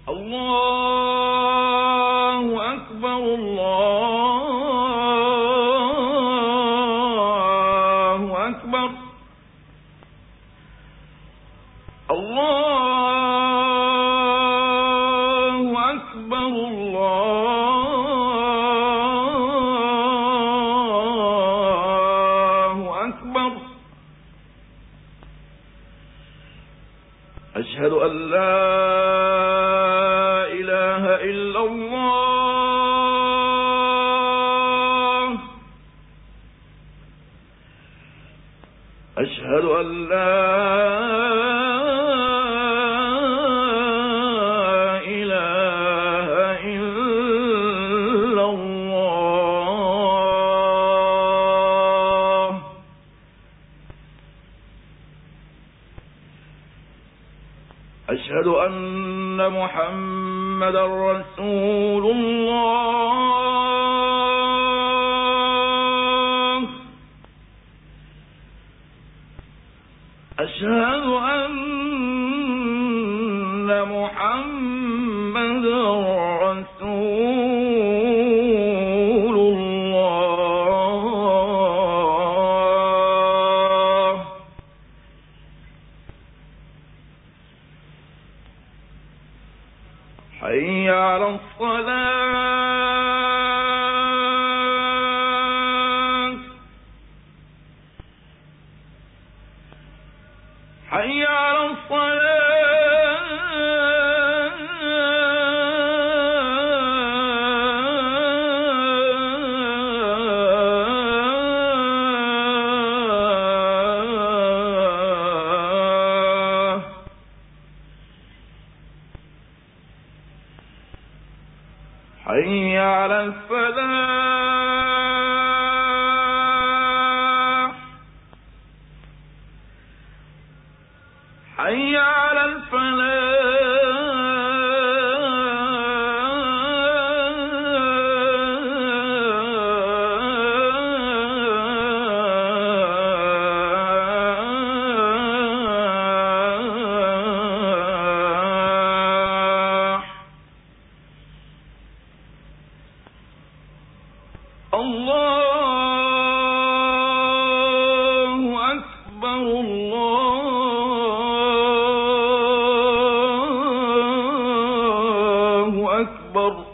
الله أكبر الله أكبر الله أكبر الله أكبر أشهد أن لا إله إلا الله أشهد أن لا إله إلا الله أشهد أن محمدا رسول الله أشهد أن محمدا رسول الله حي على الصلاة حي على الصلاة حي على الفلاح حي على الفلاح الله أكبر الله أكبر